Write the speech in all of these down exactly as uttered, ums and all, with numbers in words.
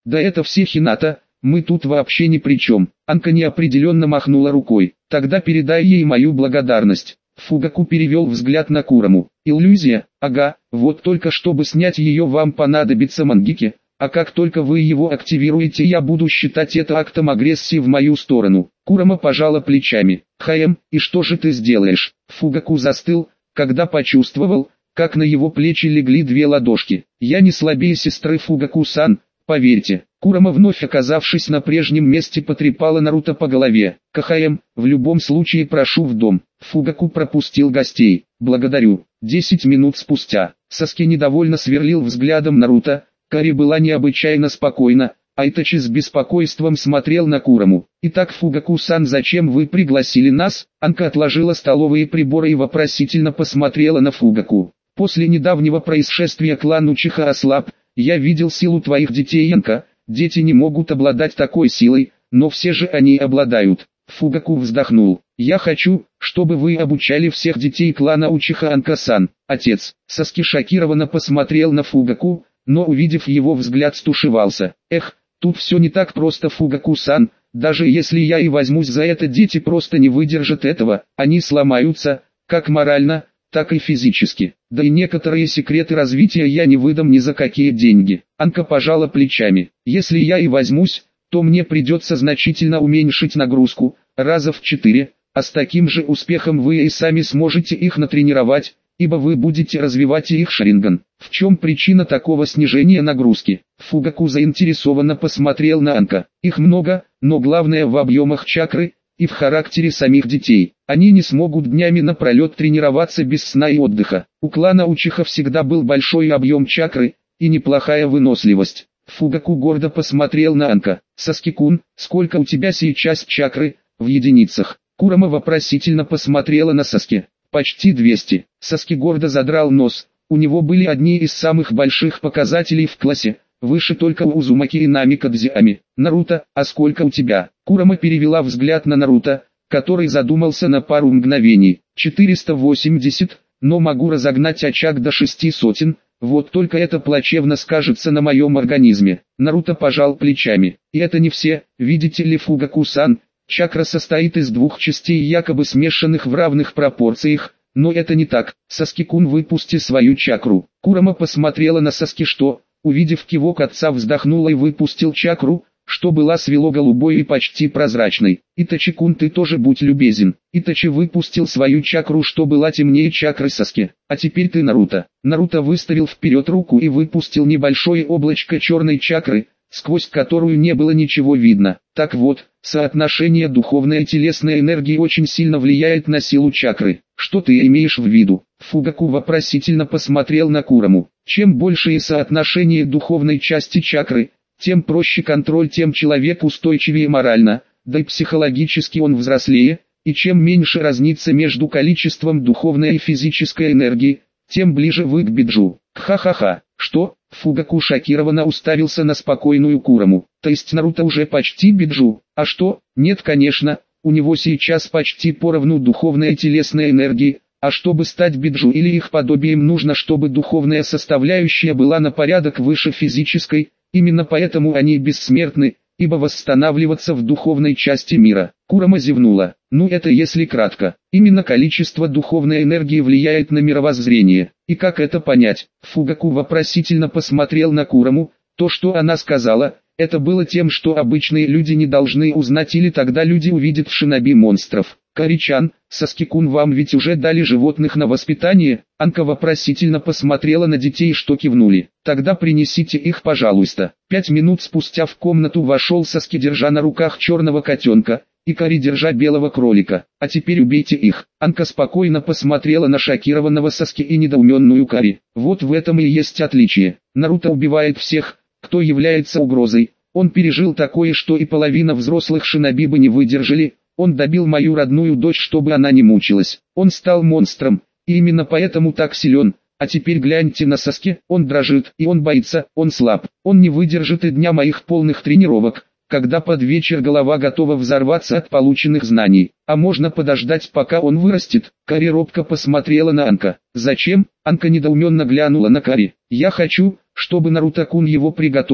Да это все Хината, мы тут вообще ни при чем. Анка неопределенно махнула рукой. Тогда передай ей мою благодарность. Фугаку перевел взгляд на Кураму. Иллюзия? Ага, вот только чтобы снять ее вам понадобится Мангеки. А как только вы его активируете, я буду считать это актом агрессии в мою сторону. Курама пожала плечами. Хаем, и что же ты сделаешь? Фугаку застыл, когда почувствовал, как на его плечи легли две ладошки. Я не слабее сестры Фугаку-сан, поверьте. Курама, вновь оказавшись на прежнем месте, потрепала Наруто по голове. Кахаем, в любом случае прошу в дом. Фугаку пропустил гостей. Благодарю. Десять минут спустя. Саски недовольно сверлил взглядом Наруто. Кари была необычайно спокойна, а Итачи с беспокойством смотрел на Кураму. «Итак, Фугаку-сан, зачем вы пригласили нас?» Анка отложила столовые приборы и вопросительно посмотрела на Фугаку. «После недавнего происшествия клан Учиха ослаб. Я видел силу твоих детей, Анка. Дети не могут обладать такой силой, но все же они обладают». Фугаку вздохнул. «Я хочу, чтобы вы обучали всех детей клана Учиха, Анка-сан». Отец Саски шокированно посмотрел на Фугаку, но увидев его взгляд, стушевался. «Эх, тут все не так просто, Фугаку-сан. Даже если я и возьмусь за это, дети просто не выдержат этого. Они сломаются, как морально, так и физически. Да и некоторые секреты развития я не выдам ни за какие деньги». Анка пожала плечами. «Если я и возьмусь, то мне придется значительно уменьшить нагрузку, раза в четыре, а с таким же успехом вы и сами сможете их натренировать, ибо вы будете развивать их Шаринган. В чем причина такого снижения нагрузки?» Фугаку заинтересованно посмотрел на Анка. «Их много, но главное в объемах чакры и в характере самих детей. Они не смогут днями напролет тренироваться без сна и отдыха. У клана Учиха всегда был большой объем чакры и неплохая выносливость». Фугаку гордо посмотрел на Анка. «Саски-кун, сколько у тебя сейчас чакры, в единицах?» Курама вопросительно посмотрела на Саски. «Почти двести». Саски гордо задрал нос. У него были одни из самых больших показателей в классе, выше только у Узумаки и Намикадзиами. «Наруто, а сколько у тебя?» Курама перевела взгляд на Наруто, который задумался на пару мгновений. «четыреста восемьдесят, но могу разогнать очаг до шести сотен, вот только это плачевно скажется на моем организме». Наруто пожал плечами. «И это не все, видите ли, Фугаку-сан, чакра состоит из двух частей, якобы смешанных в равных пропорциях, но это не так. Саски-кун, выпусти свою чакру». Курама посмотрела на Саски, что, увидев кивок отца, вздохнула и выпустил чакру, что была свело-голубой и почти прозрачной. «Итачи-кун, ты тоже будь любезен». Итачи выпустил свою чакру, что была темнее чакры Саски. «А теперь ты, Наруто». Наруто выставил вперед руку и выпустил небольшое облачко черной чакры, сквозь которую не было ничего видно. Так вот, соотношение духовной и телесной энергии очень сильно влияет на силу чакры. Что ты имеешь в виду? Фугаку вопросительно посмотрел на Кураму. Чем большее соотношение духовной части чакры, тем проще контроль, тем человек устойчивее морально, да и психологически он взрослее, и чем меньше разница между количеством духовной и физической энергии, тем ближе вы к биджу. Ха-ха-ха, что? Фугаку шокированно уставился на спокойную Кураму. То есть Наруто уже почти биджу? А что? Нет, конечно, у него сейчас почти поровну духовная и телесная энергии, а чтобы стать биджу или их подобием, нужно, чтобы духовная составляющая была на порядок выше физической, именно поэтому они бессмертны, ибо восстанавливаться в духовной части мира. Курама зевнула. Ну это если кратко. Именно количество духовной энергии влияет на мировоззрение. И как это понять? Фугаку вопросительно посмотрел на Кураму. То, что она сказала, это было тем, что обычные люди не должны узнать, или тогда люди увидят в шиноби монстров. «Каричан, Саски-кун, вам ведь уже дали животных на воспитание?» Анка вопросительно посмотрела на детей, что кивнули. «Тогда принесите их, пожалуйста». Пять минут спустя в комнату вошел Саски, держа на руках черного котенка, и Кари, держа белого кролика. «А теперь убейте их». Анка спокойно посмотрела на шокированного Саски и недоуменную Кари. Вот в этом и есть отличие. Наруто убивает всех, кто является угрозой. Он пережил такое, что и половина взрослых шиноби бы не выдержали. Он добил мою родную дочь, чтобы она не мучилась. Он стал монстром, и именно поэтому так силен. А теперь гляньте на Саски, он дрожит, и он боится, он слаб. Он не выдержит и дня моих полных тренировок, когда под вечер голова готова взорваться от полученных знаний. А можно подождать, пока он вырастет? Кари робко посмотрела на Анка. «Зачем?» Анка недоуменно глянула на Кари. «Я хочу, чтобы Наруто-кун его приготовил,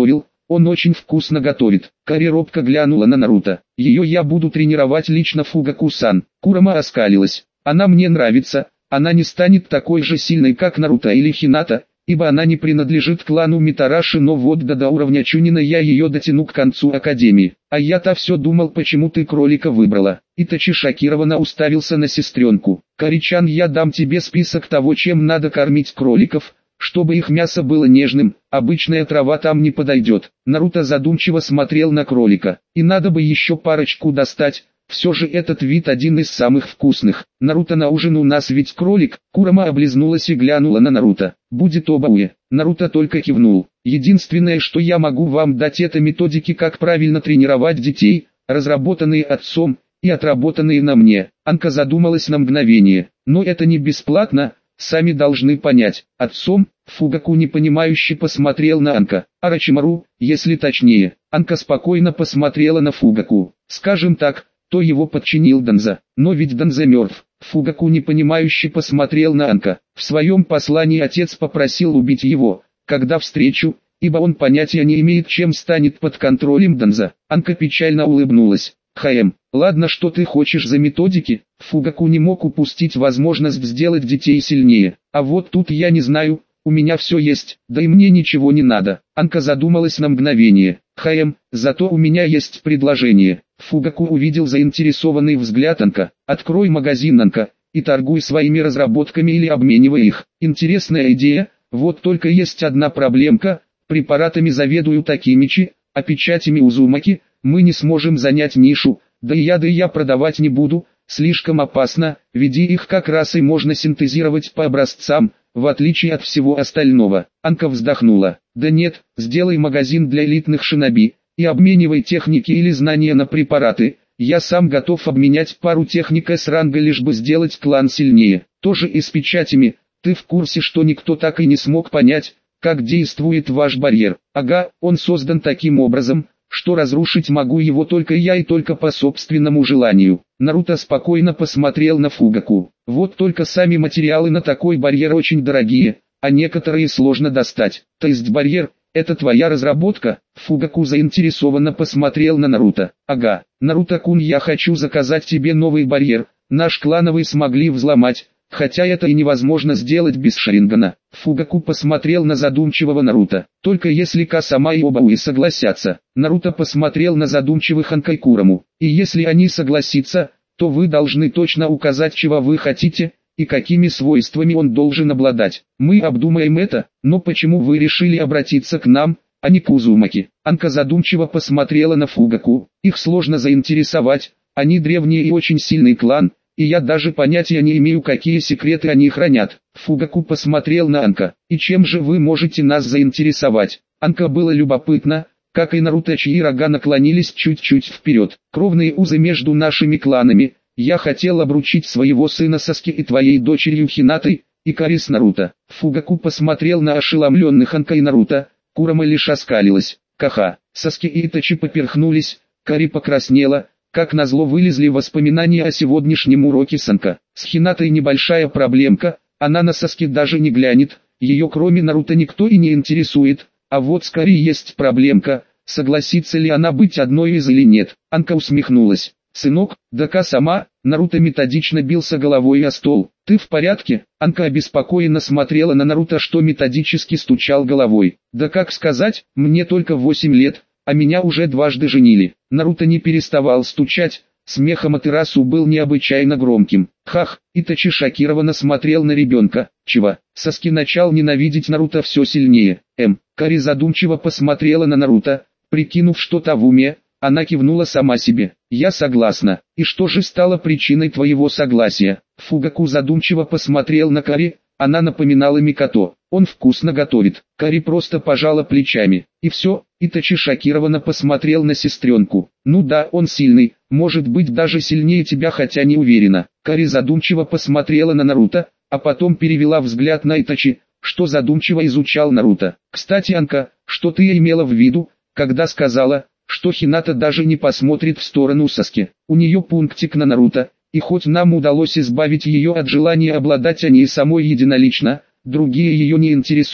он очень вкусно готовит. Кари робко глянула на Наруто. Ее я буду тренировать лично, Фугаку-сан. Курама оскалилась. Она мне нравится, она не станет такой же сильной, как Наруто или Хината, ибо она не принадлежит клану Митараши, но вот да до уровня Чунина я ее дотяну к концу академии. А я-то все думал, почему ты кролика выбрала. Итачи шокированно уставился на сестренку. Каричан, я дам тебе список того, чем надо кормить кроликов, чтобы их мясо было нежным, обычная трава там не подойдет. Наруто задумчиво смотрел на кролика. И надо бы еще парочку достать. Все же этот вид один из самых вкусных. Наруто, на ужин у нас ведь кролик. Курама облизнулась и глянула на Наруто. Будет обауэ. Наруто только кивнул. Единственное, что я могу вам дать, это методики, как правильно тренировать детей, разработанные отцом и отработанные на мне. Анка задумалась на мгновение. Но это не бесплатно, сами должны понять. Отцом? Фугаку непонимающе посмотрел на Анка. Орочимару, если точнее. Анка спокойно посмотрела на Фугаку. Скажем так, то его подчинил Данза. Но ведь Данза мертв. Фугаку непонимающе посмотрел на Анка. В своем послании отец попросил убить его, когда встречу, ибо он понятия не имеет, чем станет под контролем Данза. Анка печально улыбнулась. Хаэм, ладно, что ты хочешь за методики? Фугаку не мог упустить возможность сделать детей сильнее. А вот тут я не знаю, у меня все есть, да и мне ничего не надо. Анка задумалась на мгновение. Хаэм, зато у меня есть предложение. Фугаку увидел заинтересованный взгляд Анка. Открой магазин, Анка, и торгуй своими разработками или обменивай их. Интересная идея, вот только есть одна проблемка. Препаратами заведуют Акимичи, а печатями Узумаки. Мы не сможем занять нишу, да и яды я продавать не буду, слишком опасно, ведь их как раз и можно синтезировать по образцам, в отличие от всего остального. Анка вздохнула. Да нет, сделай магазин для элитных шиноби, и обменивай техники или знания на препараты. Я сам готов обменять пару техник с ранга, лишь бы сделать клан сильнее. Тоже и с печатями. Ты в курсе, что никто так и не смог понять, как действует ваш барьер? Ага, он создан таким образом, что разрушить могу его только я и только по собственному желанию. Наруто спокойно посмотрел на Фугаку. Вот только сами материалы на такой барьер очень дорогие, а некоторые сложно достать. То есть барьер — это твоя разработка? Фугаку заинтересованно посмотрел на Наруто. Ага, Наруто-кун, я хочу заказать тебе новый барьер. Наш клановый смогли взломать, хотя это и невозможно сделать без Шарингана. Фугаку посмотрел на задумчивого Наруто. Только если Касама и Обауи согласятся. Наруто посмотрел на задумчивых Анка и Кураму. И если они согласятся, то вы должны точно указать, чего вы хотите, и какими свойствами он должен обладать. Мы обдумаем это, но почему вы решили обратиться к нам, а не к Узумаки? Анка задумчиво посмотрела на Фугаку. Их сложно заинтересовать, они древний и очень сильный клан, и я даже понятия не имею, какие секреты они хранят. Фугаку посмотрел на Анка. И чем же вы можете нас заинтересовать? Анка было любопытно, как и Наруто, чьи рога наклонились чуть-чуть вперед. Кровные узы между нашими кланами. Я хотел обручить своего сына Саски и твоей дочерью Хинатой, и Кари с Наруто. Фугаку посмотрел на ошеломленных Анка и Наруто. Курама лишь оскалилась. Каха. Саски и Итачи поперхнулись. Кари покраснела. Как назло вылезли воспоминания о сегодняшнем уроке с Анка. С Хинатой небольшая проблемка, она на Саски даже не глянет, ее кроме Наруто никто и не интересует, а вот с Кари есть проблемка, согласится ли она быть одной из или нет. Анка усмехнулась. Сынок, да-ка сама, Наруто методично бился головой о стол. Ты в порядке? Анка обеспокоенно смотрела на Наруто, что методически стучал головой. Да как сказать, мне только восемь лет. А меня уже дважды женили. Наруто не переставал стучать, смех Аматерасу был необычайно громким. Хах, Итачи шокированно смотрел на ребенка. Чего? Саски начал ненавидеть Наруто все сильнее. М. Кари задумчиво посмотрела на Наруто, прикинув что-то в уме, она кивнула сама себе. Я согласна. И что же стало причиной твоего согласия? Фугаку задумчиво посмотрел на Кари. Она напоминала Микото. Он вкусно готовит. Кари просто пожала плечами. И все, Итачи шокированно посмотрел на сестренку. Ну да, он сильный, может быть даже сильнее тебя, хотя не уверена. Кари задумчиво посмотрела на Наруто, а потом перевела взгляд на Итачи, что задумчиво изучал Наруто. Кстати, Анка, что ты имела в виду, когда сказала, что Хината даже не посмотрит в сторону Саски? У нее пунктик на Наруто. И хоть нам удалось избавить ее от желания обладать о ней самой единолично, другие ее не интересуют.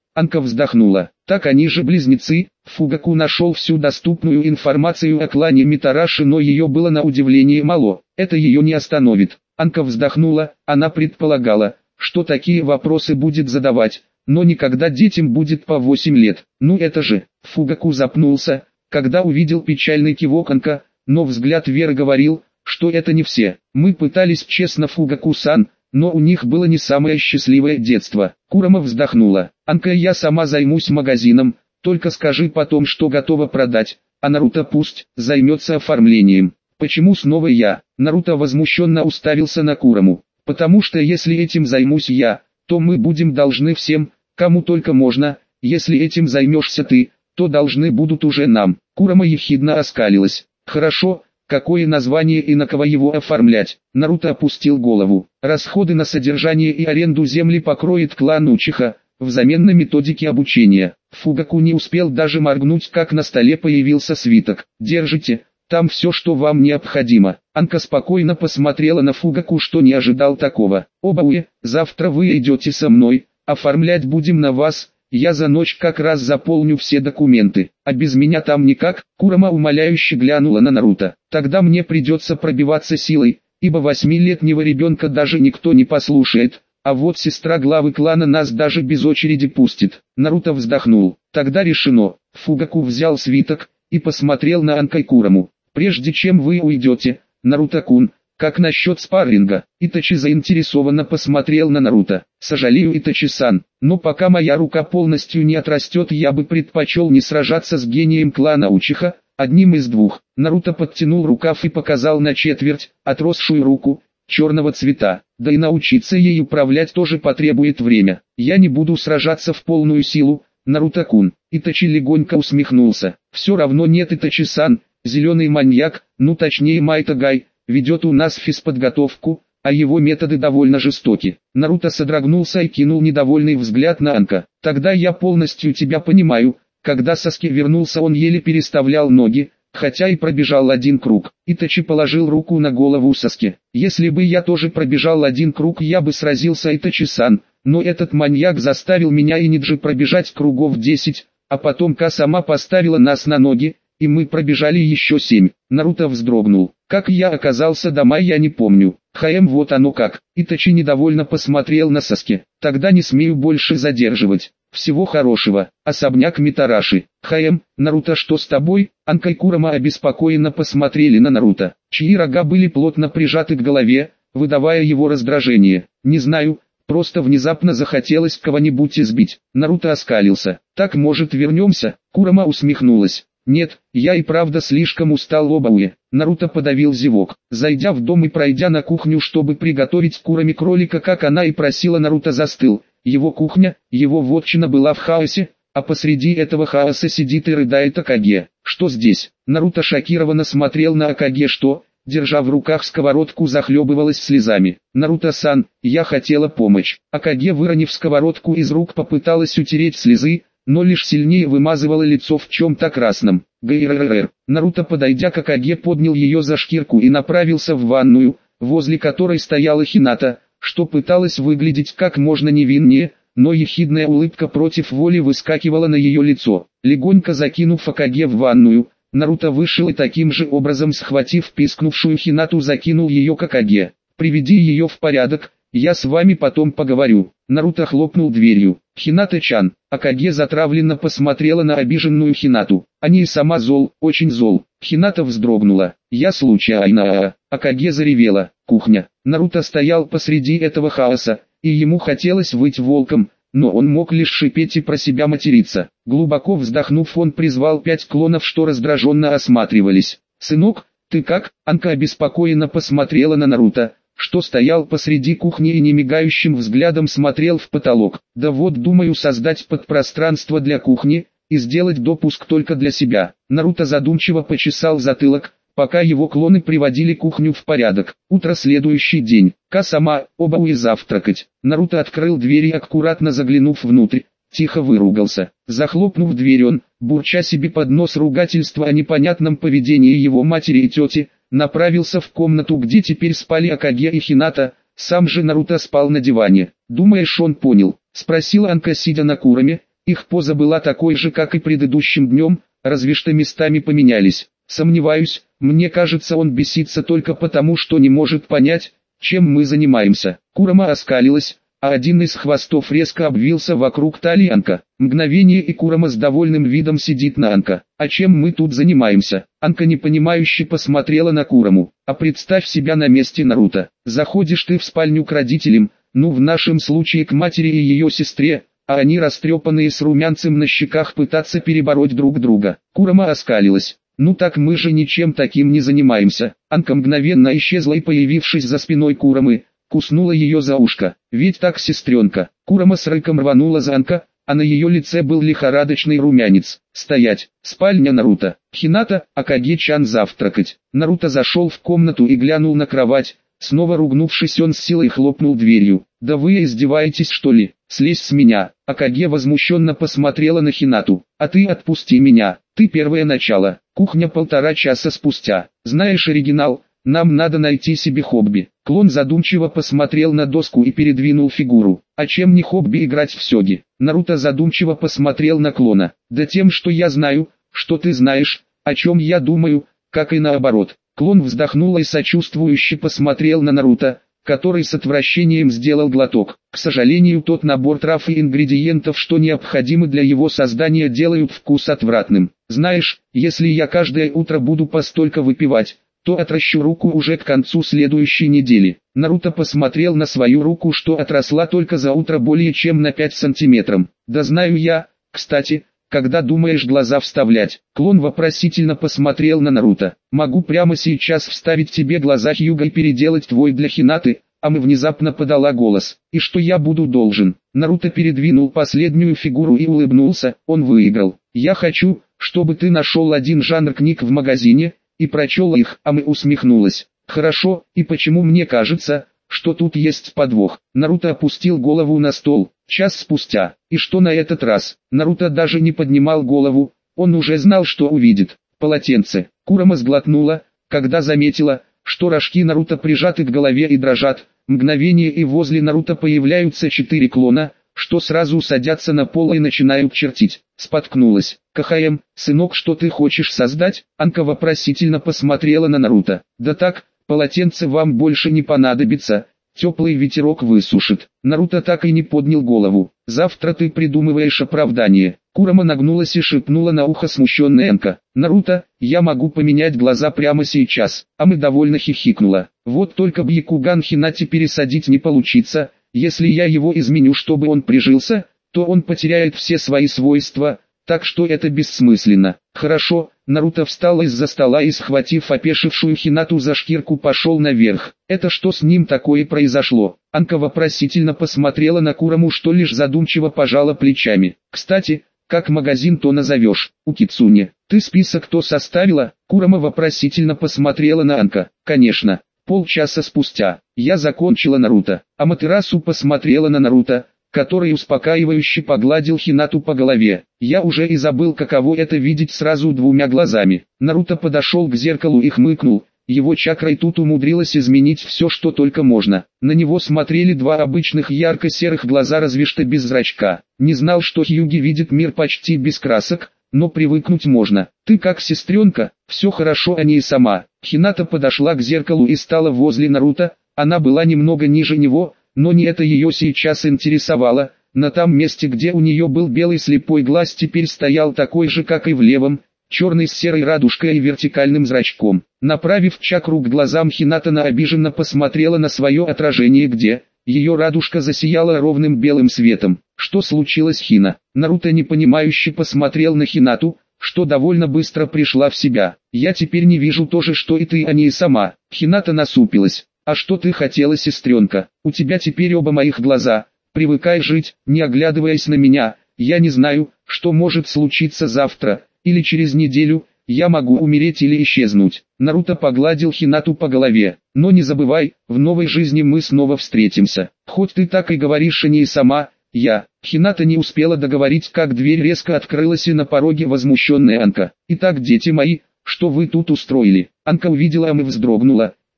Анка вздохнула. Так они же близнецы. Фугаку нашел всю доступную информацию о клане Митараши, но ее было на удивление мало. Это ее не остановит. Анка вздохнула, она предполагала, что такие вопросы будет задавать, но никогда детям будет по восемь лет. Ну это же, Фугаку запнулся, когда увидел печальный кивок Анка, но взгляд Веры говорил, что это не все. Мы пытались честно, Фугаку-сан, но у них было не самое счастливое детство. Курама вздохнула. Анка, я сама займусь магазином, только скажи потом, что готова продать, а Наруто пусть займется оформлением. Почему снова я? Наруто возмущенно уставился на Кураму. Потому что если этим займусь я, то мы будем должны всем, кому только можно, если этим займешься ты, то должны будут уже нам. Курама ехидно оскалилась. Хорошо, какое название и на кого его оформлять? Наруто опустил голову. Расходы на содержание и аренду земли покроет клан Учиха, взамен на методики обучения. Фугаку не успел даже моргнуть, как на столе появился свиток. Держите, там все, что вам необходимо. Анка спокойно посмотрела на Фугаку, что не ожидал такого. Оба-уе, завтра вы идете со мной, оформлять будем на вас. Я за ночь как раз заполню все документы, а без меня там никак. Курама умоляюще глянула на Наруто. Тогда мне придется пробиваться силой, ибо восьмилетнего ребенка даже никто не послушает, а вот сестра главы клана нас даже без очереди пустит. Наруто вздохнул. Тогда решено. Фугаку взял свиток и посмотрел на Анка и Кураму. Прежде чем вы уйдете, Наруто-кун, как насчет спарринга? Итачи заинтересованно посмотрел на Наруто. Сожалею, Итачи-сан, но пока моя рука полностью не отрастет, я бы предпочел не сражаться с гением клана Учиха, одним из двух. Наруто подтянул рукав и показал на четверть отросшую руку, черного цвета. Да и научиться ей управлять тоже потребует время. Я не буду сражаться в полную силу, Наруто-кун. Итачи легонько усмехнулся. Все равно нет, Итачи-сан, зеленый маньяк, ну точнее Майтагай, ведет у нас физподготовку, а его методы довольно жестоки. Наруто содрогнулся и кинул недовольный взгляд на Анка. Тогда я полностью тебя понимаю. Когда Саски вернулся, он еле переставлял ноги, хотя и пробежал один круг. Итачи положил руку на голову Саски. Если бы я тоже пробежал один круг, я бы сразился, Итачи-сан, но этот маньяк заставил меня и Ниджи пробежать кругов десять, а потом Ка сама поставила нас на ноги, и мы пробежали еще семь. Наруто вздрогнул. Как я оказался дома, я не помню. Хаэм, вот оно как. Итачи недовольно посмотрел на Саски. Тогда не смею больше задерживать. Всего хорошего. Особняк Митараши. Хаэм, Наруто, что с тобой? Анка и Курама обеспокоенно посмотрели на Наруто, чьи рога были плотно прижаты к голове, выдавая его раздражение. Не знаю, просто внезапно захотелось кого-нибудь избить. Наруто оскалился. Так, может, вернемся? Курама усмехнулась. Нет, я и правда слишком устал, Оба-уе. Наруто подавил зевок. Зайдя в дом и пройдя на кухню, чтобы приготовить Кураме кролика, как она и просила, Наруто застыл. Его кухня, его вотчина была в хаосе, а посреди этого хаоса сидит и рыдает Акаге. Что здесь? Наруто шокированно смотрел на Акаге, что, держа в руках сковородку, захлебывалась слезами. Наруто-сан, я хотела помочь. Акаге, выронив сковородку из рук, попыталась утереть слезы, но лишь сильнее вымазывала лицо в чем-то красном. Гайрррр. Наруто, подойдя к Акаге, поднял ее за шкирку и направился в ванную, возле которой стояла Хината, что пыталась выглядеть как можно невиннее, но ехидная улыбка против воли выскакивала на ее лицо. Легонько закинув Акаге в ванную, Наруто вышел и таким же образом, схватив пискнувшую Хинату, закинул ее к Акаге. «Приведи ее в порядок, я с вами потом поговорю». Наруто хлопнул дверью. «Хината-чан». Акаге затравленно посмотрела на обиженную Хинату. «Они и сама зол, очень зол». Хината вздрогнула. «Я случайно». Акаге заревела. Кухня. Наруто стоял посреди этого хаоса, и ему хотелось выть волком, но он мог лишь шипеть и про себя материться. Глубоко вздохнув, он призвал пять клонов, что раздраженно осматривались. «Сынок, ты как?» Анка обеспокоенно посмотрела на Наруто, что стоял посреди кухни и немигающим взглядом смотрел в потолок. «Да вот, думаю создать подпространство для кухни и сделать допуск только для себя». Наруто задумчиво почесал затылок, пока его клоны приводили кухню в порядок. Утро, следующий день. Ка сама, Оба-уе завтракать. Наруто открыл дверь и, аккуратно заглянув внутрь, тихо выругался. Захлопнув дверь, он, бурча себе под нос ругательства о непонятном поведении его матери и тети, направился в комнату, где теперь спали Акаге и Хината. Сам же Наруто спал на диване. «Думаешь, он понял?» — спросила Анка, сидя на Кураме, Их поза была такой же, как и предыдущим днем, разве что местами поменялись. Сомневаюсь, мне кажется, он бесится только потому, что не может понять, чем мы занимаемся. Курама оскалилась, а один из хвостов резко обвился вокруг талии Анка. Мгновение, и Курама с довольным видом сидит на Анка. А чем мы тут занимаемся? Анка непонимающе посмотрела на Кураму. А представь себя на месте Наруто. Заходишь ты в спальню к родителям, ну в нашем случае к матери и ее сестре, а они растрепанные с румянцем на щеках пытаться перебороть друг друга. Курама оскалилась. Ну так мы же ничем таким не занимаемся. Анка мгновенно исчезла и, появившись за спиной Курамы, куснула ее за ушко. Ведь так, сестренка. Курама с рыком рванула за Анка, а на ее лице был лихорадочный румянец. Стоять. Спальня Наруто. Хината, Акаги-чан завтракать. Наруто зашел в комнату и глянул на кровать. Снова ругнувшись, он с силой хлопнул дверью. «Да вы издеваетесь, что ли? Слезь с меня!» Акаге возмущенно посмотрела на Хинату. «А ты отпусти меня, ты первое начало». Кухня полтора часа спустя. «Знаешь оригинал, нам надо найти себе хобби». Клон задумчиво посмотрел на доску и передвинул фигуру. «А чем не хобби играть в сёги?» Наруто задумчиво посмотрел на клона. «Да тем, что я знаю, что ты знаешь, о чем я думаю, как и наоборот». Клон вздохнул и сочувствующе посмотрел на Наруто, который с отвращением сделал глоток. К сожалению, тот набор трав и ингредиентов, что необходимы для его создания, делают вкус отвратным. Знаешь, если я каждое утро буду постолько выпивать, то отращу руку уже к концу следующей недели. Наруто посмотрел на свою руку, что отросла только за утро более чем на пять сантиметров. Да знаю я, кстати, когда думаешь глаза вставлять. Клон вопросительно посмотрел на Наруто. Могу прямо сейчас вставить тебе глаза, Хьюга, и переделать твой для Хинаты, а мы внезапно подала голос. И что я буду должен? Наруто передвинул последнюю фигуру и улыбнулся, он выиграл. Я хочу, чтобы ты нашел один жанр книг в магазине, и прочел их, а мы усмехнулась. Хорошо, и почему мне кажется, что тут есть подвох? Наруто опустил голову на стол. Час спустя. И что на этот раз? Наруто даже не поднимал голову, он уже знал, что увидит. Полотенце. Курама сглотнула, когда заметила, что рожки Наруто прижаты к голове и дрожат. Мгновение, и возле Наруто появляются четыре клона, что сразу садятся на пол и начинают чертить. Споткнулась. КХМ, сынок, что ты хочешь создать? Анка вопросительно посмотрела на Наруто. Да так, полотенце вам больше не понадобится. Теплый ветерок высушит. Наруто так и не поднял голову. Завтра ты придумываешь оправдание. Курама нагнулась и шепнула на ухо смущенная Энка. Наруто, я могу поменять глаза прямо сейчас. А мы довольно хихикнула. Вот только Бьякуган Хинати пересадить не получится. Если я его изменю, чтобы он прижился, то он потеряет все свои свойства. Так что это бессмысленно. Хорошо. Наруто встал из-за стола и, схватив опешившую Хинату за шкирку, пошел наверх. Это что с ним такое произошло? Анка вопросительно посмотрела на Кураму, что лишь задумчиво пожала плечами. Кстати, как магазин-то назовешь? У Кицуне. Ты список-то составила? Курама вопросительно посмотрела на Анка. Конечно. Полчаса спустя. Я закончила Наруто. Аматерасу посмотрела на Наруто, который успокаивающе погладил Хинату по голове. Я уже и забыл, каково это видеть сразу двумя глазами. Наруто подошел к зеркалу и хмыкнул. Его чакрой тут умудрилась изменить все, что только можно. На него смотрели два обычных ярко-серых глаза, разве что без зрачка. Не знал, что Хьюги видит мир почти без красок, но привыкнуть можно. Ты как сестренка, все хорошо, а не и сама. Хината подошла к зеркалу и стала возле Наруто. Она была немного ниже него, но не это ее сейчас интересовало. На том месте, где у нее был белый слепой глаз, теперь стоял такой же, как и в левом, черный с серой радужкой и вертикальным зрачком. Направив чакру к глазам, Хината обиженно посмотрела на свое отражение, где ее радужка засияла ровным белым светом. Что случилось, Хина? Наруто непонимающе посмотрел на Хинату, что довольно быстро пришла в себя. Я теперь не вижу то же, что и ты, а не и сама. Хината насупилась. А что ты хотела, сестренка? У тебя теперь оба моих глаза. Привыкай жить, не оглядываясь на меня. Я не знаю, что может случиться завтра, или через неделю. Я могу умереть или исчезнуть. Наруто погладил Хинату по голове. Но не забывай, в новой жизни мы снова встретимся. Хоть ты так и говоришь, а не и сама. Я. Хината не успела договорить, как дверь резко открылась, и на пороге возмущенная Анка. Итак, дети мои, что вы тут устроили? Анка увидела, а мы вздрогнула.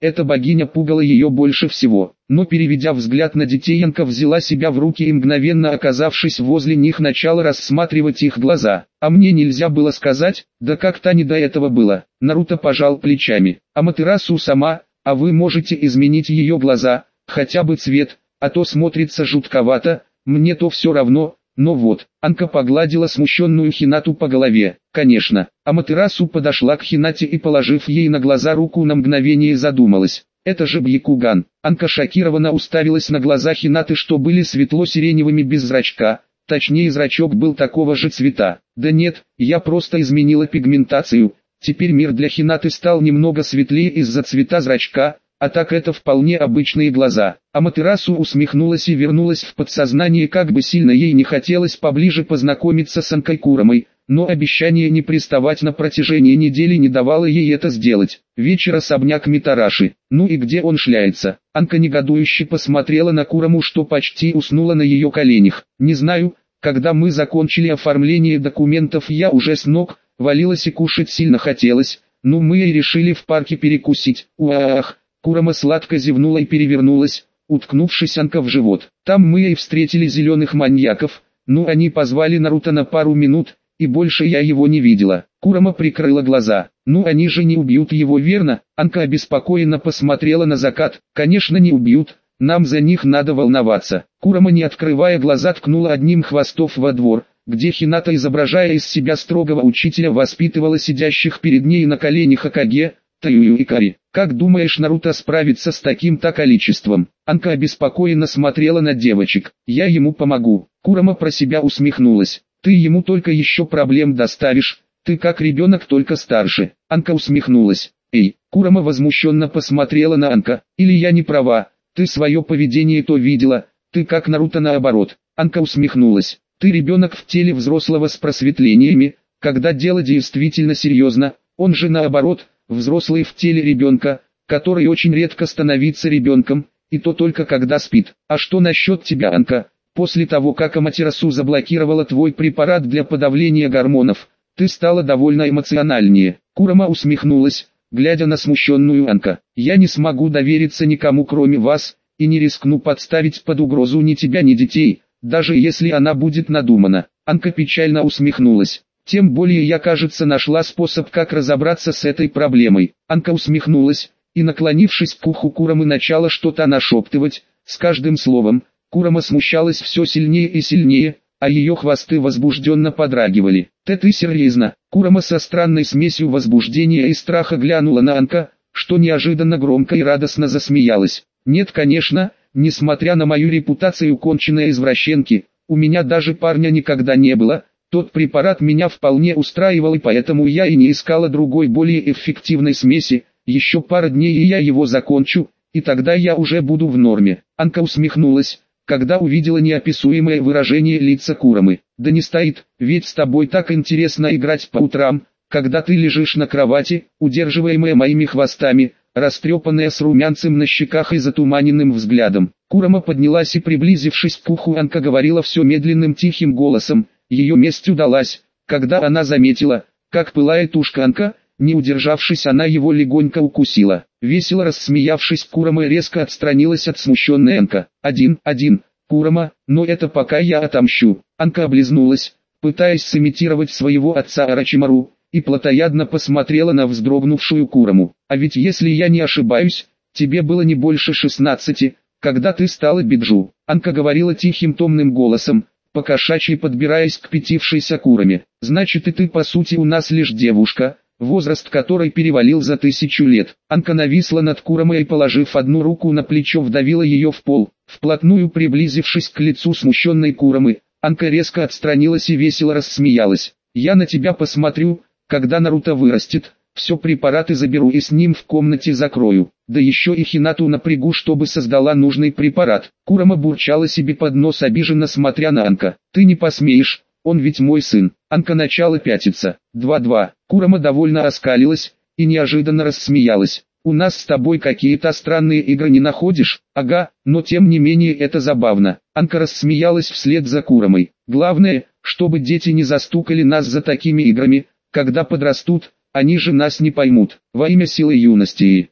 Эта богиня пугала ее больше всего, но переведя взгляд на детей, Анка взяла себя в руки и мгновенно оказавшись возле них начала рассматривать их глаза. А мне нельзя было сказать, да как-то не до этого было. Наруто пожал плечами. Аматерасу сама, а вы можете изменить ее глаза, хотя бы цвет, а то смотрится жутковато, мне то все равно. Но вот, Анка погладила смущенную Хинату по голове. Конечно, Аматерасу подошла к Хинате и, положив ей на глаза руку, на мгновение задумалась. Это же Бьякуган. Анка шокированно уставилась на глаза Хинаты, что были светло-сиреневыми без зрачка. Точнее, зрачок был такого же цвета. Да нет, я просто изменила пигментацию. Теперь мир для Хинаты стал немного светлее из-за цвета зрачка. А так это вполне обычные глаза. Аматерасу усмехнулась и вернулась в подсознание, как бы сильно ей не хотелось поближе познакомиться с Анкой Курамой, но обещание не приставать на протяжении недели не давало ей это сделать. Вечер, особняк Митараши. Ну и где он шляется? Анка негодующе посмотрела на Кураму, что почти уснула на ее коленях. Не знаю, когда мы закончили оформление документов, я уже с ног валилась и кушать сильно хотелось. Ну мы и решили в парке перекусить. Уах! Курама сладко зевнула и перевернулась, уткнувшись Анка в живот. Там мы и встретили зеленых маньяков, ну они позвали Наруто на пару минут, и больше я его не видела. Курама прикрыла глаза. Ну они же не убьют его, верно? Анка обеспокоенно посмотрела на закат. Конечно не убьют, нам за них надо волноваться. Курама, не открывая глаза, ткнула одним хвостов во двор, где Хината, изображая из себя строгого учителя, воспитывала сидящих перед ней на коленях Акаге, Таю и Кари. Как думаешь, Наруто справится с таким-то количеством? Анка обеспокоенно смотрела на девочек. Я ему помогу. Курама про себя усмехнулась. Ты ему только еще проблем доставишь. Ты как ребенок, только старше. Анка усмехнулась. Эй, Курама возмущенно посмотрела на Анка. Или я не права? Ты свое поведение то видела. Ты как Наруто наоборот. Анка усмехнулась. Ты ребенок в теле взрослого с просветлениями. Когда дело действительно серьезно, он же наоборот, взрослый в теле ребенка, который очень редко становится ребенком, и то только когда спит. А что насчет тебя, Анка? После того, как Аматерасу заблокировала твой препарат для подавления гормонов, ты стала довольно эмоциональнее. Курама усмехнулась, глядя на смущенную Анка. Я не смогу довериться никому кроме вас, и не рискну подставить под угрозу ни тебя, ни детей, даже если она будет надумана. Анка печально усмехнулась. Тем более я, кажется, нашла способ, как разобраться с этой проблемой. Анка усмехнулась, и, наклонившись к уху Курамы, начала что-то нашептывать. С каждым словом, Курама смущалась все сильнее и сильнее, а ее хвосты возбужденно подрагивали. «Ты ты серьезно?» Курама со странной смесью возбуждения и страха глянула на Анка, что неожиданно громко и радостно засмеялась. «Нет, конечно, несмотря на мою репутацию конченной извращенки, у меня даже парня никогда не было». Тот препарат меня вполне устраивал, и поэтому я и не искала другой более эффективной смеси. Еще пара дней и я его закончу, и тогда я уже буду в норме. Анка усмехнулась, когда увидела неописуемое выражение лица Курамы. Да не стоит, ведь с тобой так интересно играть по утрам, когда ты лежишь на кровати, удерживаемая моими хвостами, растрепанная с румянцем на щеках и затуманенным взглядом. Курама поднялась и, приблизившись к уху Анка, говорила все медленным тихим голосом. Ее месть удалась, когда она заметила, как пылает ушко Анка. Не удержавшись, она его легонько укусила. Весело рассмеявшись, Курама резко отстранилась от смущенной Анка. «Один, один, Курама, но это пока я отомщу». Анка облизнулась, пытаясь сымитировать своего отца Орочимару, и плотоядно посмотрела на вздрогнувшую Кураму. «А ведь если я не ошибаюсь, тебе было не больше шестнадцати, когда ты стала Биджу». Анка говорила тихим томным голосом, покошачьи подбираясь к пятившейся Кураме. «Значит, и ты по сути у нас лишь девушка, возраст которой перевалил за тысячу лет». Анка нависла над Курамой и, положив одну руку на плечо, вдавила ее в пол. Вплотную приблизившись к лицу смущенной Курамы, Анка резко отстранилась и весело рассмеялась. «Я на тебя посмотрю, когда Наруто вырастет, все препараты заберу и с ним в комнате закрою. Да еще и Хинату напрягу, чтобы создала нужный препарат». Курама бурчала себе под нос, обиженно смотря на Анка. «Ты не посмеешь, он ведь мой сын». Анка начала пятиться. два-два. Курама довольно оскалилась и неожиданно рассмеялась. «У нас с тобой какие-то странные игры, не находишь?» «Ага, но тем не менее это забавно». Анка рассмеялась вслед за Курамой. «Главное, чтобы дети не застукали нас за такими играми, когда подрастут, они же нас не поймут». Во имя силы юности.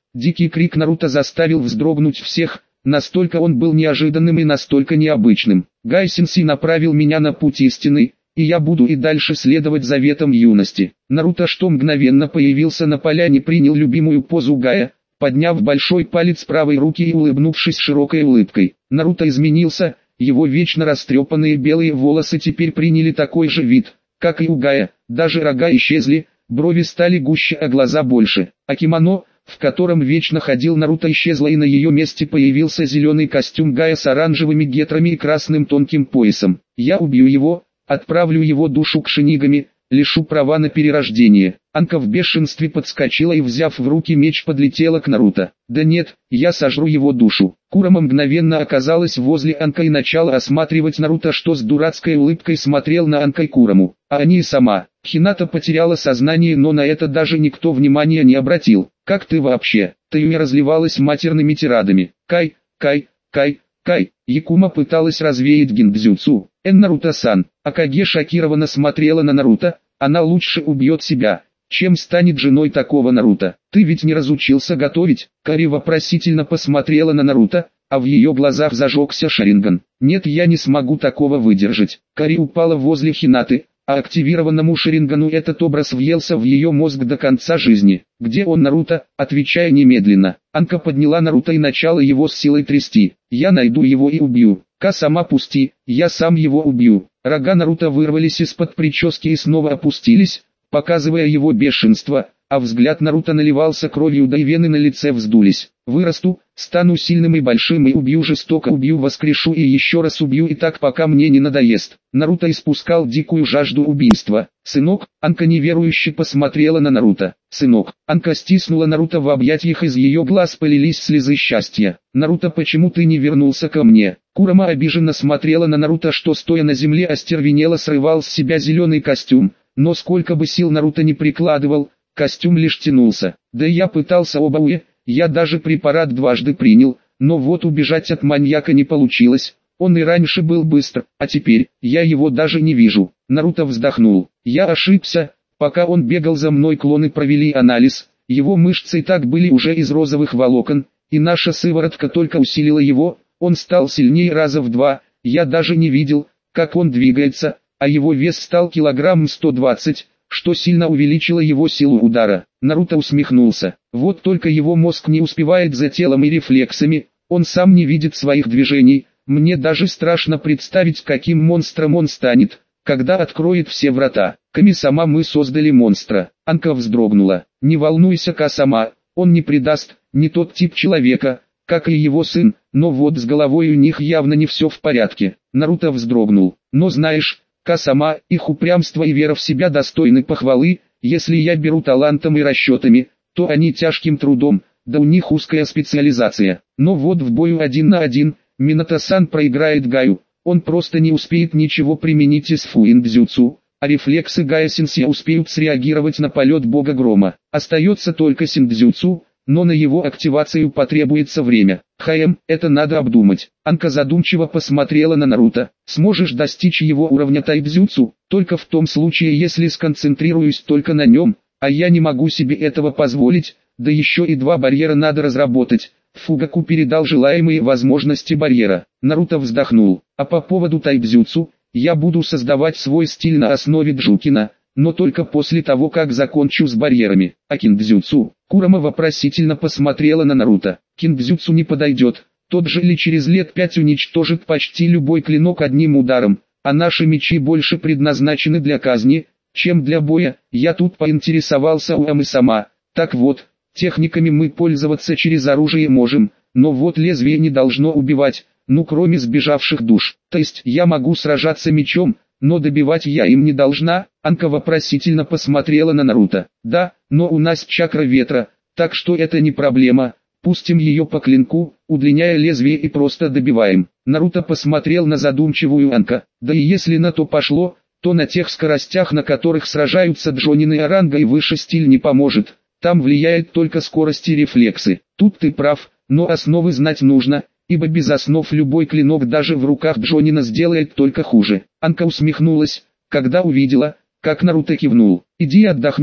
Дикий крик Наруто заставил вздрогнуть всех, настолько он был неожиданным и настолько необычным. Гай-сенсей направил меня на путь истины, и я буду и дальше следовать заветам юности. Наруто, что мгновенно появился на поляне, принял любимую позу Гая, подняв большой палец правой руки и улыбнувшись широкой улыбкой. Наруто изменился, его вечно растрепанные белые волосы теперь приняли такой же вид, как и у Гая, даже рога исчезли, брови стали гуще, а глаза больше. А кимоно, в котором вечно ходил Наруто, исчезло, и на ее месте появился зеленый костюм Гая с оранжевыми гетрами и красным тонким поясом. Я убью его, отправлю его душу к шинигами, лишу права на перерождение. Анка в бешенстве подскочила и, взяв в руки меч, подлетела к Наруто. Да нет, я сожру его душу. Курама мгновенно оказалась возле Анка и начала осматривать Наруто, что с дурацкой улыбкой смотрел на Анка и Кураму. А они и сама. Хината потеряла сознание, но на это даже никто внимания не обратил. Как ты вообще? Таюя разливалась матерными тирадами. Кай, Кай, Кай, Кай. Якума пыталась развеять гиндзюцу. Эн Наруто-сан. Акаге шокированно смотрела на Наруто. Она лучше убьет себя, чем станет женой такого Наруто. Ты ведь не разучился готовить? Кари вопросительно посмотрела на Наруто, а в ее глазах зажегся Шаринган. Нет, я не смогу такого выдержать. Кари упала возле Хинаты, а активированному Шарингану этот образ въелся в ее мозг до конца жизни. Где он, Наруто? Отвечай немедленно. Анка подняла Наруто и начала его с силой трясти. Я найду его и убью. Ка, сама пусти, я сам его убью. Рога Наруто вырвались из-под прически и снова опустились, показывая его бешенство, а взгляд Наруто наливался кровью, да и вены на лице вздулись. Вырасту, стану сильным и большим и убью, жестоко убью, воскрешу и еще раз убью, и так пока мне не надоест. Наруто испускал дикую жажду убийства. Сынок, Анка неверующе посмотрела на Наруто. Сынок, Анка стиснула Наруто в объятиях, из ее глаз полились слезы счастья. Наруто, почему ты не вернулся ко мне? Курама обиженно смотрела на Наруто, что стоя на земле остервенело срывал с себя зеленый костюм, но сколько бы сил Наруто не прикладывал, костюм лишь тянулся. Да я пытался обауэ, я даже препарат дважды принял, но вот убежать от маньяка не получилось. Он и раньше был быстр, а теперь я его даже не вижу. Наруто вздохнул. Я ошибся, пока он бегал за мной, клоны провели анализ, его мышцы и так были уже из розовых волокон, и наша сыворотка только усилила его, он стал сильнее раза в два, я даже не видел, как он двигается, а его вес стал килограмм сто двадцать, что сильно увеличило его силу удара. Наруто усмехнулся. Вот только его мозг не успевает за телом и рефлексами, он сам не видит своих движений. Мне даже страшно представить, каким монстром он станет, когда откроет все врата. Ками-сама, мы создали монстра. Анка вздрогнула. Не волнуйся, Ка-сама, он не предаст, не тот тип человека, как и его сын, но вот с головой у них явно не все в порядке. Наруто вздрогнул. Но знаешь, Ка-сама, их упрямство и вера в себя достойны похвалы. Если я беру талантом и расчетами, то они тяжким трудом, да у них узкая специализация. Но вот в бою один на один, Минато-сан проиграет Гаю, он просто не успеет ничего применить из фуиндзюцу, а рефлексы Гая-сенсея успеют среагировать на полет бога грома. Остается только синдзюцу, но на его активацию потребуется время. Хаем, это надо обдумать. Анка задумчиво посмотрела на Наруто. Сможешь достичь его уровня тайбзюцу, только в том случае, если сконцентрируюсь только на нем, а я не могу себе этого позволить, да еще и два барьера надо разработать. Фугаку передал желаемые возможности барьера. Наруто вздохнул. А по поводу тайбзюцу, я буду создавать свой стиль на основе Джукина, но только после того, как закончу с барьерами. А киндзюцу? Курама вопросительно посмотрела на Наруто. Киндзюцу не подойдет. Тот же ли через лет пять уничтожит почти любой клинок одним ударом, а наши мечи больше предназначены для казни, чем для боя. Я тут поинтересовался у Амы-сама. Так вот, техниками мы пользоваться через оружие можем, но вот лезвие не должно убивать, ну кроме сбежавших душ. То есть я могу сражаться мечом, но добивать я им не должна? Анка вопросительно посмотрела на Наруто. Да, но у нас чакра ветра, так что это не проблема. Пустим ее по клинку, удлиняя лезвие, и просто добиваем. Наруто посмотрел на задумчивую Анка. Да и если на то пошло, то на тех скоростях, на которых сражаются Джонин и Оранга, и выше стиль не поможет. Там влияет только скорость и рефлексы. Тут ты прав, но основы знать нужно, ибо без основ любой клинок даже в руках Джонина сделает только хуже. Анка усмехнулась, когда увидела, как Наруто кивнул. Иди отдохни,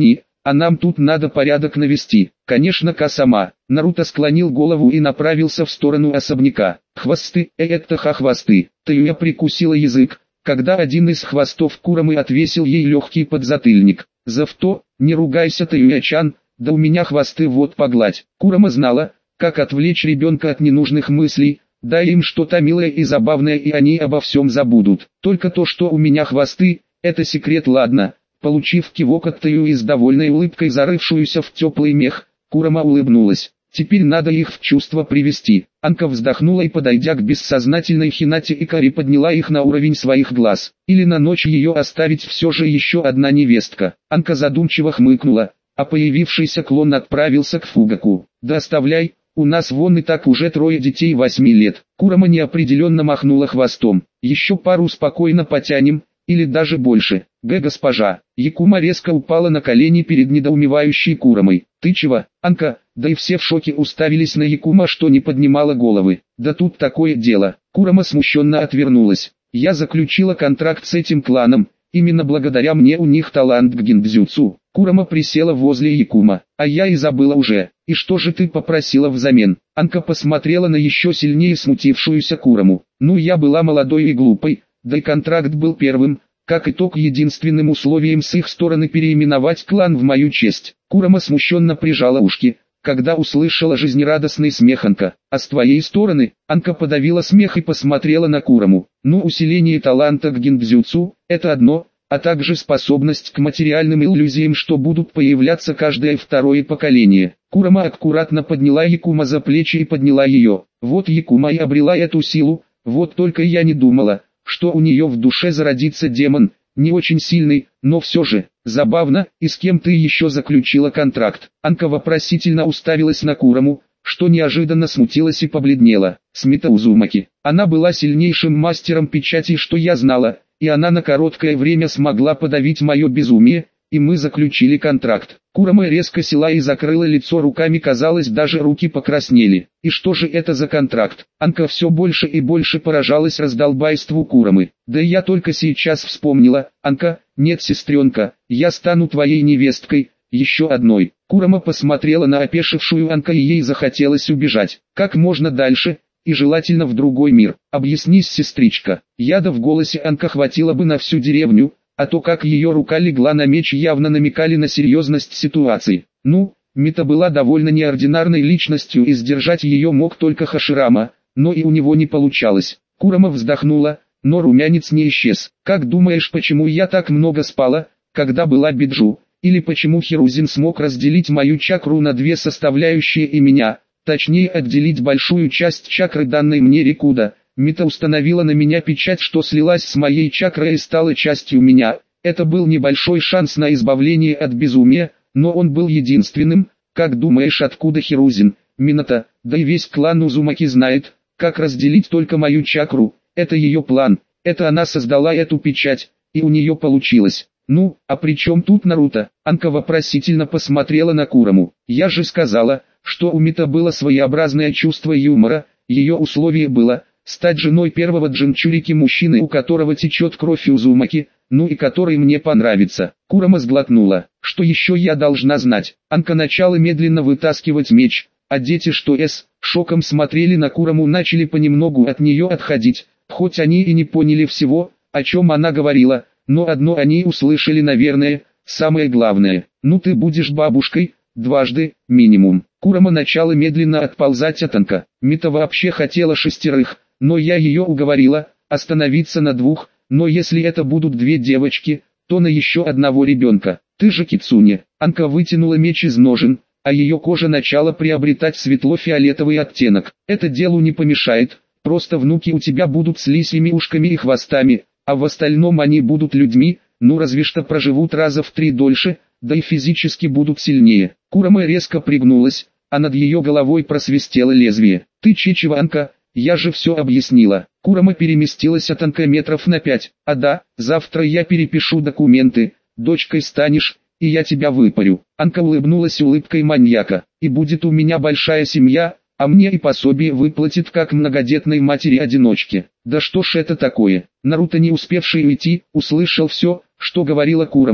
а нам тут надо порядок навести. Конечно, Ка-сама. Наруто склонил голову и направился в сторону особняка. Хвосты, э это ха-хвосты. Таюя прикусила язык, когда один из хвостов Курамы отвесил ей легкий подзатыльник. «Завто, не ругайся, Таюя-чан, да у меня хвосты, вот погладь». Курама знала, как отвлечь ребенка от ненужных мыслей, дай им что-то милое и забавное, и они обо всем забудут. Только то, что у меня хвосты, это секрет, ладно. Получив кивок от Таю и с довольной улыбкой зарывшуюся в теплый мех, Курама улыбнулась. Теперь надо их в чувство привести. Анка вздохнула и, подойдя к бессознательной Хинате Икари, подняла их на уровень своих глаз. Или на ночь ее оставить все же еще одна невестка. Анка задумчиво хмыкнула, а появившийся клон отправился к Фугаку. «Да оставляй, у нас вон и так уже трое детей восьми лет». Курама неопределенно махнула хвостом. «Еще пару спокойно потянем, или даже больше». «Г, госпожа». Якума резко упала на колени перед недоумевающей Курамой. «Ты чего, Анка?» Да и все в шоке уставились на Якума, что не поднимала головы. «Да тут такое дело». Курама смущенно отвернулась. «Я заключила контракт с этим кланом, именно благодаря мне у них талант к гиндзюцу». Курама присела возле Якума. «А я и забыла уже. И что же ты попросила взамен?» Анка посмотрела на еще сильнее смутившуюся Кураму. «Ну, я была молодой и глупой, да и контракт был первым, как итог единственным условием с их стороны переименовать клан в мою честь». Курама смущенно прижала ушки, когда услышала жизнерадостный смех Анка. «А с твоей стороны?» Анка подавила смех и посмотрела на Кураму. «Ну, усиление таланта к гиндзюцу – это одно, а также способность к материальным иллюзиям, что будут появляться каждое второе поколение». Курама аккуратно подняла Якума за плечи и подняла ее. «Вот Якума и обрела эту силу, вот только я не думала, что у нее в душе зародится демон, не очень сильный, но все же. Забавно, и с кем ты еще заключила контракт?» Анка вопросительно уставилась на Кураму, что неожиданно смутилась и побледнела. «С Мито Узумаки. Она была сильнейшим мастером печати, что я знала, и она на короткое время смогла подавить мое безумие, и мы заключили контракт». Курама резко села и закрыла лицо руками, казалось, даже руки покраснели. «И что же это за контракт?» Анка все больше и больше поражалась раздолбайству Курамы. «Да я только сейчас вспомнила, Анка, нет, сестренка, я стану твоей невесткой, еще одной». Курама посмотрела на опешившую Анка, и ей захотелось убежать. «Как можно дальше, и желательно в другой мир. Объяснись, сестричка». Яда в голосе Анка хватило бы на всю деревню, а то, как ее рука легла на меч, явно намекали на серьезность ситуации. Ну, Мита была довольно неординарной личностью, и сдержать ее мог только Хаширама, но и у него не получалось. Курама вздохнула, но румянец не исчез. «Как думаешь, почему я так много спала, когда была Биджу? Или почему Хирузин смог разделить мою чакру на две составляющие и меня, точнее отделить большую часть чакры, данной мне Рикуда? Мита установила на меня печать, что слилась с моей чакрой и стала частью меня. Это был небольшой шанс на избавление от безумия, но он был единственным. Как думаешь, откуда Хирузин, Минато, да и весь клан Узумаки знает, как разделить только мою чакру? Это ее план, это она создала эту печать, и у нее получилось». «Ну, а при чем тут Наруто?» Анка вопросительно посмотрела на Кураму. «Я же сказала, что у Мита было своеобразное чувство юмора, ее условие было стать женой первого джинчурики мужчины, у которого течет кровь Узумаки, ну и который мне понравится». Курама сглотнула. «Что еще я должна знать?» Анка начала медленно вытаскивать меч, а дети, что с шоком смотрели на Кураму, начали понемногу от нее отходить, хоть они и не поняли всего, о чем она говорила, но одно они услышали, наверное, самое главное. «Ну ты будешь бабушкой, дважды, минимум». Курама начала медленно отползать от Анка. Мита вообще хотела шестерых, но я ее уговорила остановиться на двух, но если это будут две девочки, то на еще одного ребенка. «Ты же Кицуне». Анка вытянула меч из ножен, а ее кожа начала приобретать светло-фиолетовый оттенок. «Это делу не помешает, просто внуки у тебя будут с лисьими ушками и хвостами, а в остальном они будут людьми, ну разве что проживут раза в три дольше, да и физически будут сильнее». Курама резко пригнулась, а над ее головой просвистело лезвие. «Ты чичева, Анка, я же все объяснила». Курама переместилась от Анка метров на пять. «А да, завтра я перепишу документы, дочкой станешь, и я тебя выпарю». Анка улыбнулась улыбкой маньяка. «И будет у меня большая семья, а мне и пособие выплатит как многодетной матери-одиночке». «Да что ж это такое?» Наруто, не успевший уйти, услышал все, что говорила Курама,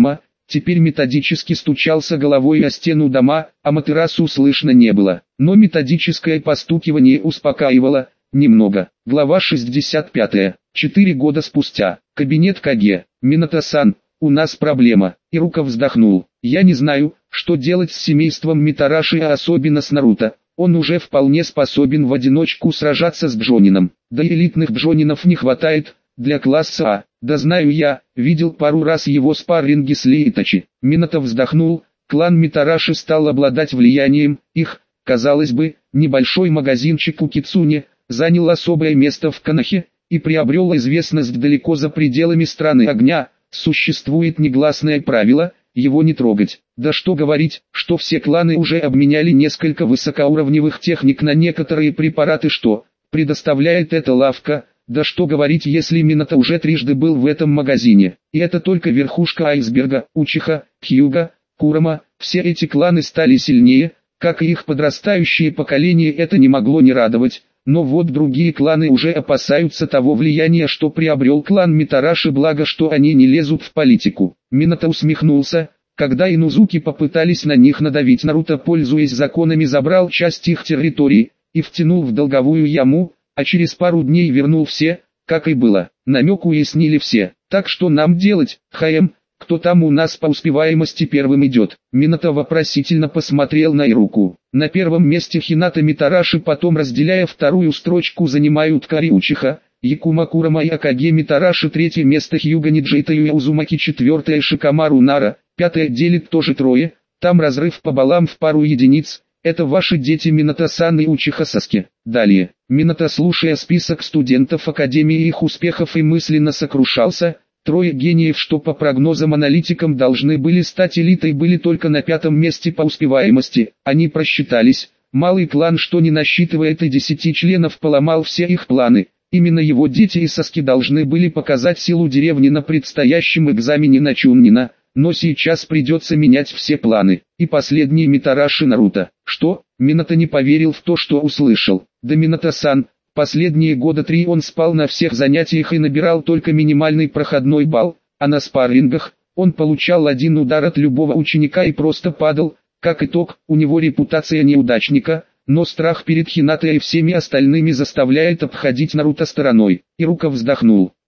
теперь методически стучался головой о стену дома, а Матерасу слышно не было. Но методическое постукивание успокаивало немного. Глава шестьдесят пятая. Четыре года спустя. Кабинет Каге. Минато-сан, у нас проблема. Ирука вздохнул. Я не знаю, что делать с семейством Митараши, а особенно с Наруто. Он уже вполне способен в одиночку сражаться с Бжонином. Да и элитных Бжонинов не хватает для класса А. Да знаю я, видел пару раз его спарринги с Лейтачи. Минато вздохнул. Клан Митараши стал обладать влиянием. Их, казалось бы, небольшой магазинчик у Кицуне занял особое место в Конохе и приобрел известность далеко за пределами страны огня. Существует негласное правило – его не трогать. Да что говорить, что все кланы уже обменяли несколько высокоуровневых техник на некоторые препараты, что предоставляет эта лавка. Да что говорить, если Минато уже трижды был в этом магазине. И это только верхушка айсберга. Учиха, Хьюга, Курама, все эти кланы стали сильнее, как и их подрастающее поколение. Это не могло не радовать. Но вот другие кланы уже опасаются того влияния, что приобрел клан Митараши, благо что они не лезут в политику. Минато усмехнулся, когда Инузуки попытались на них надавить. Наруто, пользуясь законами, забрал часть их территории и втянул в долговую яму, а через пару дней вернул все, как и было. Намек уяснили все. Так что нам делать, ХМ? Кто там у нас по успеваемости первым идет? Минато вопросительно посмотрел на Ируку. На первом месте Хината Митараши, потом, разделяя вторую строчку, занимают Кари Учиха, Якума Курама и Акаге Митараши, третье место Хьюга Ниджита и Узумаки, четвертое Шикамару Нара, пятое делит тоже трое, там разрыв пополам в пару единиц, это ваши дети Минато-сан и Учиха Саски. Далее, Минато, слушая список студентов Академии и их успехов, и мысленно сокрушался. Трое гениев, что по прогнозам аналитикам должны были стать элитой, были только на пятом месте по успеваемости. Они просчитались. Малый клан, что не насчитывает и десяти членов, поломал все их планы. Именно его дети и Саски должны были показать силу деревни на предстоящем экзамене на Чуннина. Но сейчас придется менять все планы. И последний Митараши Наруто. Что? Минато не поверил в то, что услышал. Да Минато-сан. Последние года три он спал на всех занятиях и набирал только минимальный проходной балл, а на спаррингах он получал один удар от любого ученика и просто падал. Как итог, у него репутация неудачника, но страх перед Хинатой и всеми остальными заставляет обходить Наруто стороной. Ирука вздохнул.